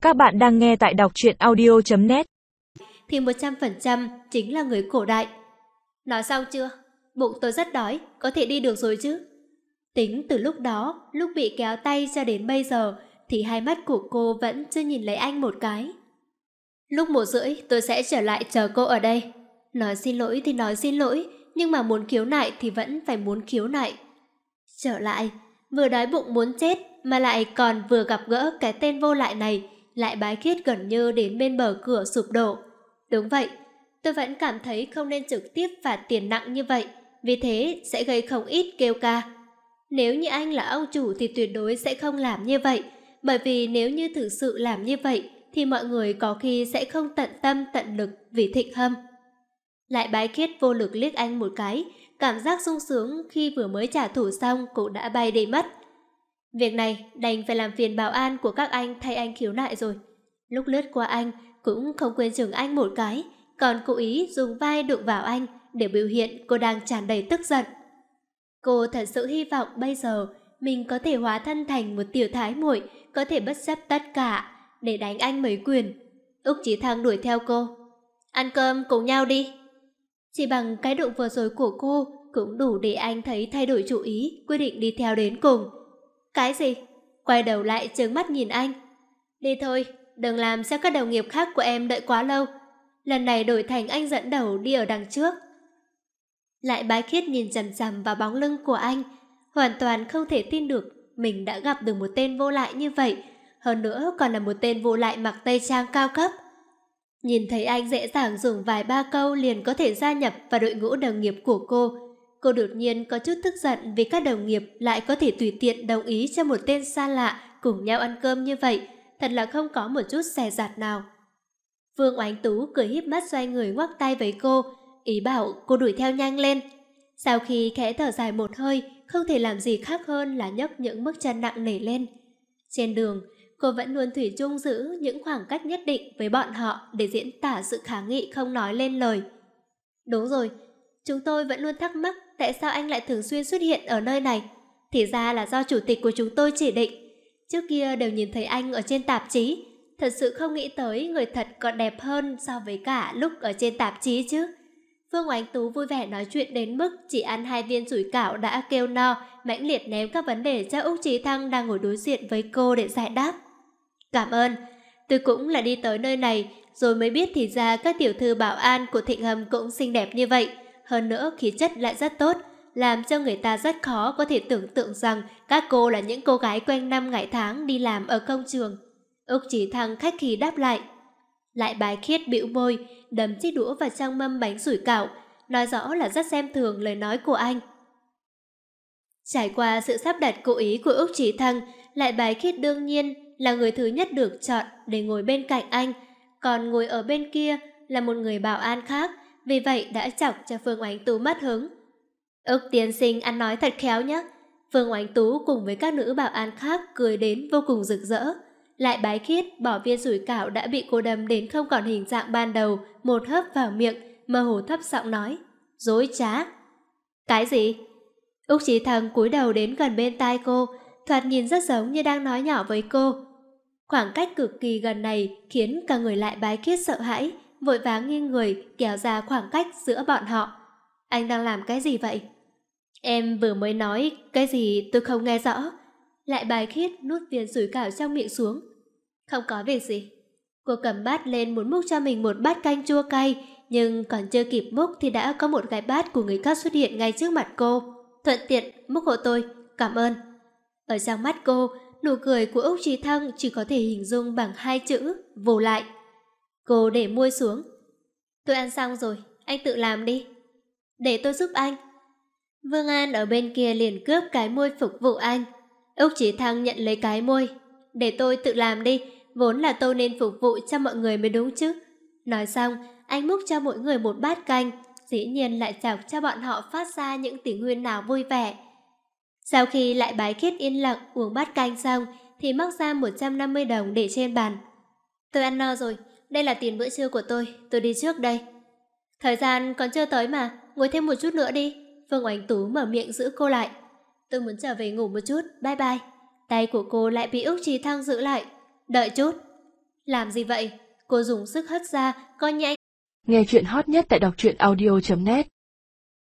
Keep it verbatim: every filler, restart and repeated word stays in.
Các bạn đang nghe tại đọc truyện audio chấm net. Thì một trăm phần trăm chính là người cổ đại. Nói xong chưa? Bụng tôi rất đói, có thể đi được rồi chứ? Tính từ lúc đó, lúc bị kéo tay cho đến bây giờ, thì hai mắt của cô vẫn chưa nhìn lấy anh một cái. Lúc một rưỡi tôi sẽ trở lại chờ cô ở đây. Nói xin lỗi thì nói xin lỗi, nhưng mà muốn khiếu nại thì vẫn phải muốn khiếu nại. Trở lại, vừa đói bụng muốn chết mà lại còn vừa gặp gỡ cái tên vô lại này, lại bái khiết gần như đến bên bờ cửa sụp đổ. Đúng vậy, tôi vẫn cảm thấy không nên trực tiếp phạt tiền nặng như vậy, vì thế sẽ gây không ít kêu ca. Nếu như anh là ông chủ thì tuyệt đối sẽ không làm như vậy, bởi vì nếu như thực sự làm như vậy thì mọi người có khi sẽ không tận tâm tận lực vì Thịnh Hâm. Lại bái khiết vô lực liếc anh một cái, cảm giác sung sướng khi vừa mới trả thù xong cũng đã bay đi mất. Việc này đành phải làm phiền bảo an của các anh thay anh khiếu nại rồi. Lúc lướt qua anh cũng không quên chừng anh một cái, còn cố ý dùng vai đụng vào anh để biểu hiện cô đang tràn đầy tức giận. Cô thật sự hy vọng bây giờ mình có thể hóa thân thành một tiểu thái muội, có thể bất chấp tất cả để đánh anh mấy quyền. Úc Chí Thăng đuổi theo cô. Ăn cơm cùng nhau đi. Chỉ bằng cái đụng vừa rồi của cô cũng đủ để anh thấy thay đổi chủ ý, quyết định đi theo đến cùng. Cái gì? Quay đầu lại trừng mắt nhìn anh. Đi thôi, đừng làm cho các đồng nghiệp khác của em đợi quá lâu. Lần này đổi thành anh dẫn đầu đi ở đằng trước. Lại bái khiết nhìn chằm chằm vào bóng lưng của anh, hoàn toàn không thể tin được mình đã gặp được một tên vô lại như vậy, hơn nữa còn là một tên vô lại mặc tây trang cao cấp. Nhìn thấy anh dễ dàng dùng vài ba câu liền có thể gia nhập vào đội ngũ đồng nghiệp của cô, cô đột nhiên có chút tức giận vì các đồng nghiệp lại có thể tùy tiện đồng ý cho một tên xa lạ cùng nhau ăn cơm như vậy, thật là không có một chút dè dặt nào. Vương Oánh Tú cười híp mắt xoay người ngoắc tay với cô, ý bảo cô đuổi theo nhanh lên. Sau khi khẽ thở dài một hơi, không thể làm gì khác hơn là nhấc những bước chân nặng nề lên. Trên đường, cô vẫn luôn thủy chung giữ những khoảng cách nhất định với bọn họ để diễn tả sự kháng nghị không nói lên lời. Đúng rồi, chúng tôi vẫn luôn thắc mắc tại sao anh lại thường xuyên xuất hiện ở nơi này. Thì ra là do chủ tịch của chúng tôi chỉ định. Trước kia đều nhìn thấy anh ở trên tạp chí, thật sự không nghĩ tới người thật còn đẹp hơn so với cả lúc ở trên tạp chí chứ. Phương Oánh Tú vui vẻ nói chuyện đến mức chỉ ăn hai viên sủi cảo đã kêu no, mãnh liệt ném các vấn đề cho Úc Chí Thăng đang ngồi đối diện với cô để giải đáp. Cảm ơn, tôi cũng là đi tới nơi này rồi mới biết thì ra các tiểu thư bảo an của Thịnh Hâm cũng xinh đẹp như vậy, hơn nữa khí chất lại rất tốt, làm cho người ta rất khó có thể tưởng tượng rằng các cô là những cô gái quanh năm ngày tháng đi làm ở công trường. Úc Chí Thăng khách khí đáp lại. Lại bái khiết bĩu môi, đấm chiếc đũa vào trong mâm bánh sủi cảo, nói rõ là rất xem thường lời nói của anh. Trải qua sự sắp đặt cố ý của Úc Chí Thăng, Lại bái khiết đương nhiên là người thứ nhất được chọn để ngồi bên cạnh anh, còn ngồi ở bên kia là một người bảo an khác, vì vậy đã chọc cho Phương Oánh Tú mất hứng. Úc tiên sinh ăn nói thật khéo nhé. Phương Oánh Tú cùng với các nữ bảo an khác cười đến vô cùng rực rỡ. Lại bái khiết bỏ viên sủi cảo đã bị cô đâm đến không còn hình dạng ban đầu, một hớp vào miệng, mơ hồ thấp giọng nói, dối trá. Cái gì? Úc Chí Thăng cúi đầu đến gần bên tai cô, thoạt nhìn rất giống như đang nói nhỏ với cô. Khoảng cách cực kỳ gần này khiến cả người Lại bái khiết sợ hãi, vội vàng nghiêng người kéo ra khoảng cách giữa bọn họ. Anh đang làm cái gì vậy? Em vừa mới nói cái gì tôi không nghe rõ. Lại bái khiết nuốt viên sủi cảo trong miệng xuống. Không có việc gì. Cô cầm bát lên muốn múc cho mình một bát canh chua cay, nhưng còn chưa kịp múc thì đã có một cái bát của người khác xuất hiện ngay trước mặt cô. Thuận tiện múc hộ tôi, cảm ơn. Ở trong mắt cô, nụ cười của Úc Chí Thăng chỉ có thể hình dung bằng hai chữ vô lại. Cô để muôi xuống. Tôi ăn xong rồi, anh tự làm đi. Để tôi giúp anh. Vương An ở bên kia liền cướp cái môi phục vụ anh. Úc Chí Thăng nhận lấy cái môi. Để tôi tự làm đi, vốn là tôi nên phục vụ cho mọi người mới đúng chứ. Nói xong, anh múc cho mỗi người một bát canh, dĩ nhiên lại chọc cho bọn họ phát ra những tiếng huyên náo vui vẻ. Sau khi Lại bái khiết yên lặng uống bát canh xong, thì móc ra một trăm năm mươi đồng để trên bàn. Tôi ăn no rồi, đây là tiền bữa trưa của tôi, tôi đi trước đây. Thời gian còn chưa tới mà, ngồi thêm một chút nữa đi. Phương Oánh Tú mở miệng giữ cô lại. Tôi muốn trở về ngủ một chút, bye bye. Tay của cô lại bị Úc Chí Thăng giữ lại. Đợi chút. Làm gì vậy? Cô dùng sức hất ra, coi như anh... Nghe chuyện hot nhất tại đọc truyện audio chấm net